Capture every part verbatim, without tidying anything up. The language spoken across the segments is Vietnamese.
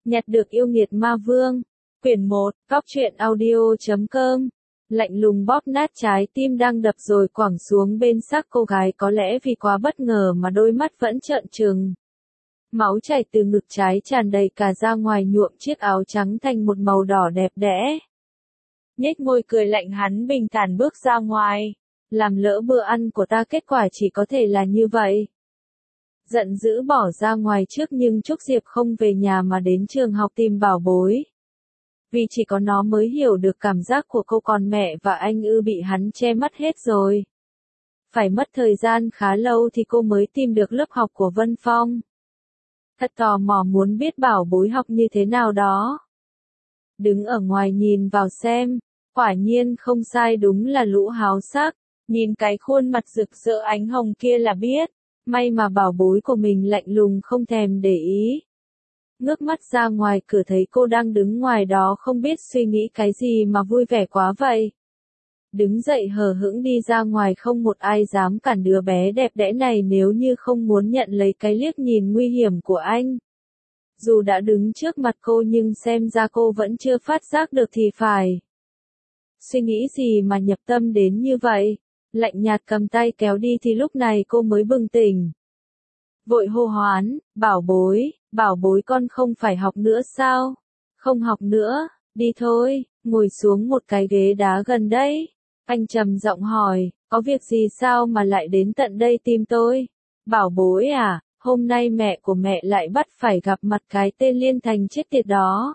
Nhặt được yêu nghiệt ma vương. Quyển một, Góc truyện audio chấm com. Lạnh lùng bóp nát trái tim đang đập rồi quẳng xuống bên xác cô gái, có lẽ vì quá bất ngờ mà đôi mắt vẫn trợn trừng. Máu chảy từ ngực trái tràn đầy cả ra ngoài, nhuộm chiếc áo trắng thành một màu đỏ đẹp đẽ. Nhếch môi cười lạnh, hắn bình thản bước ra ngoài. Làm lỡ bữa ăn của ta, kết quả chỉ có thể là như vậy. Giận dữ bỏ ra ngoài trước, nhưng Trúc Diệp không về nhà mà đến trường học tìm bảo bối. Vì chỉ có nó mới hiểu được cảm giác của cô, còn mẹ và anh ư bị hắn che mắt hết rồi. Phải mất thời gian khá lâu thì cô mới tìm được lớp học của Vân Phong. Thật tò mò muốn biết bảo bối học như thế nào đó. Đứng ở ngoài nhìn vào xem, quả nhiên không sai, đúng là lũ háo sắc. Nhìn cái khuôn mặt rực rỡ ánh hồng kia là biết. May mà bảo bối của mình lạnh lùng không thèm để ý. Ngước mắt ra ngoài cửa thấy cô đang đứng ngoài đó, không biết suy nghĩ cái gì mà vui vẻ quá vậy. Đứng dậy hờ hững đi ra ngoài, không một ai dám cản đứa bé đẹp đẽ này nếu như không muốn nhận lấy cái liếc nhìn nguy hiểm của anh. Dù đã đứng trước mặt cô nhưng xem ra cô vẫn chưa phát giác được thì phải. Suy nghĩ gì mà nhập tâm đến như vậy? Lạnh nhạt cầm tay kéo đi thì lúc này cô mới bừng tỉnh. Vội hô hoán, bảo bối, bảo bối con không phải học nữa sao? Không học nữa, đi thôi, ngồi xuống một cái ghế đá gần đây. Anh trầm giọng hỏi, có việc gì sao mà lại đến tận đây tìm tôi? Bảo bối à, hôm nay mẹ của mẹ lại bắt phải gặp mặt cái tên Liên Thành chết tiệt đó.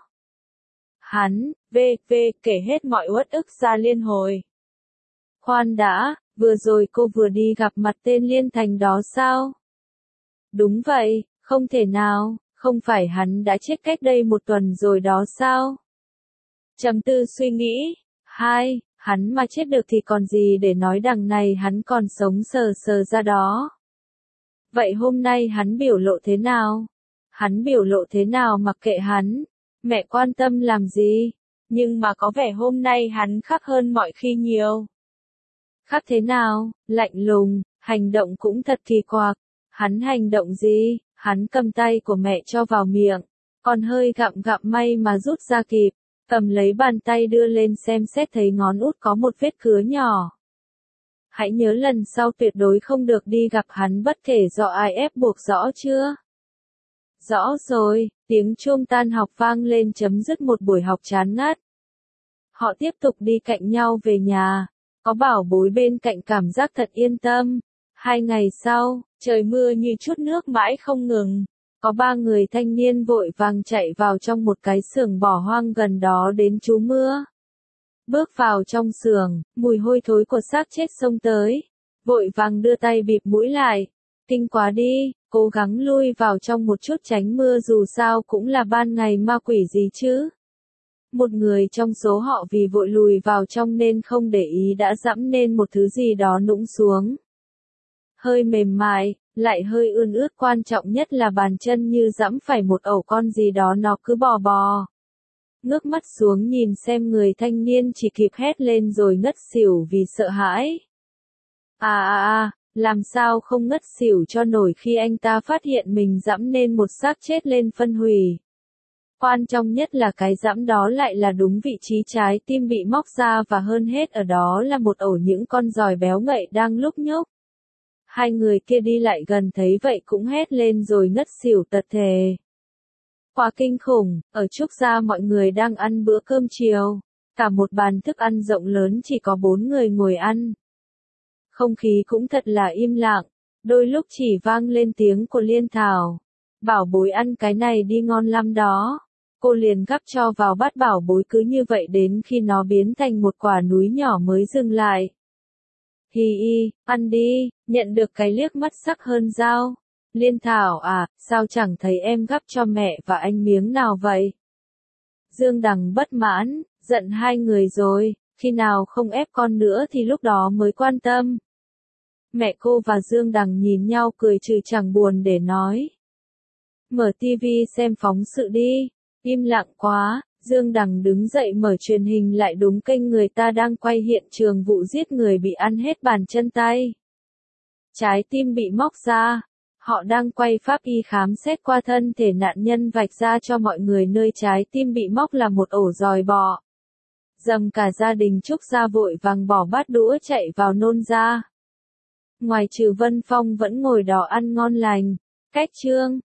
Hắn, vê vê kể hết mọi uất ức ra liên hồi. Khoan đã, vừa rồi cô vừa đi gặp mặt tên Liên Thành đó sao? Đúng vậy, không thể nào, không phải hắn đã chết cách đây một tuần rồi đó sao? Trầm tư suy nghĩ, hai, hắn mà chết được thì còn gì để nói, đằng này hắn còn sống sờ sờ ra đó. Vậy hôm nay hắn biểu lộ thế nào? Hắn biểu lộ thế nào mặc kệ hắn, mẹ quan tâm làm gì, nhưng mà có vẻ hôm nay hắn khác hơn mọi khi nhiều. Khác thế nào? Lạnh lùng, hành động cũng thật kỳ quặc. Hắn hành động gì? Hắn cầm tay của mẹ cho vào miệng, còn hơi gặm gặm may mà rút ra kịp, cầm lấy bàn tay đưa lên xem xét thấy ngón út có một vết cứa nhỏ. Hãy nhớ lần sau tuyệt đối không được đi gặp hắn bất kể do ai ép buộc, rõ chưa? Rõ rồi, tiếng chuông tan học vang lên chấm dứt một buổi học chán ngắt. Họ tiếp tục đi cạnh nhau về nhà. Có bảo bối bên cạnh cảm giác thật yên tâm. Hai ngày sau, trời mưa như chút nước mãi không ngừng. Có ba người thanh niên vội vàng chạy vào trong một cái xưởng bỏ hoang gần đó đến trú mưa. Bước vào trong xưởng, mùi hôi thối của xác chết xông tới. Vội vàng đưa tay bịt mũi lại. Kinh quá đi, cố gắng lui vào trong một chút tránh mưa, dù sao cũng là ban ngày, ma quỷ gì chứ. Một người trong số họ vì vội lùi vào trong nên không để ý đã dẫm nên một thứ gì đó nũng xuống. Hơi mềm mại, lại hơi ươn ướt, quan trọng nhất là bàn chân như dẫm phải một ẩu con gì đó, nó cứ bò bò. Ngước mắt xuống nhìn xem, người thanh niên chỉ kịp hét lên rồi ngất xỉu vì sợ hãi. À à à, làm sao không ngất xỉu cho nổi khi anh ta phát hiện mình dẫm nên một xác chết lên phân hủy. Quan trọng nhất là cái dẫm đó lại là đúng vị trí trái tim bị móc ra, và hơn hết ở đó là một ổ những con giòi béo ngậy đang lúc nhúc. Hai người kia đi lại gần thấy vậy cũng hét lên rồi ngất xỉu tật thề. Quá kinh khủng, ở Trúc gia mọi người đang ăn bữa cơm chiều. Cả một bàn thức ăn rộng lớn chỉ có bốn người ngồi ăn. Không khí cũng thật là im lặng, đôi lúc chỉ vang lên tiếng của Liên Thảo. Bảo bối ăn cái này đi, ngon lắm đó. Cô liền gắp cho vào bát bảo bối, cứ như vậy đến khi nó biến thành một quả núi nhỏ mới dừng lại. Hi hi, ăn đi, nhận được cái liếc mắt sắc hơn dao. Liên Thảo à, sao chẳng thấy em gắp cho mẹ và anh miếng nào vậy? Dương Đằng bất mãn, giận hai người rồi, khi nào không ép con nữa thì lúc đó mới quan tâm. Mẹ cô và Dương Đằng nhìn nhau cười trừ chẳng buồn để nói. Mở tivi xem phóng sự đi. Im lặng quá, Dương Đằng đứng dậy mở truyền hình lại, đúng kênh người ta đang quay hiện trường vụ giết người bị ăn hết bàn chân tay. Trái tim bị móc ra. Họ đang quay pháp y khám xét qua thân thể nạn nhân vạch ra cho mọi người nơi trái tim bị móc là một ổ dòi bọ. Dầm cả gia đình Trúc Gia vội vàng bỏ bát đũa chạy vào nôn ra. Ngoài trừ Vân Phong vẫn ngồi đó ăn ngon lành. Cách chương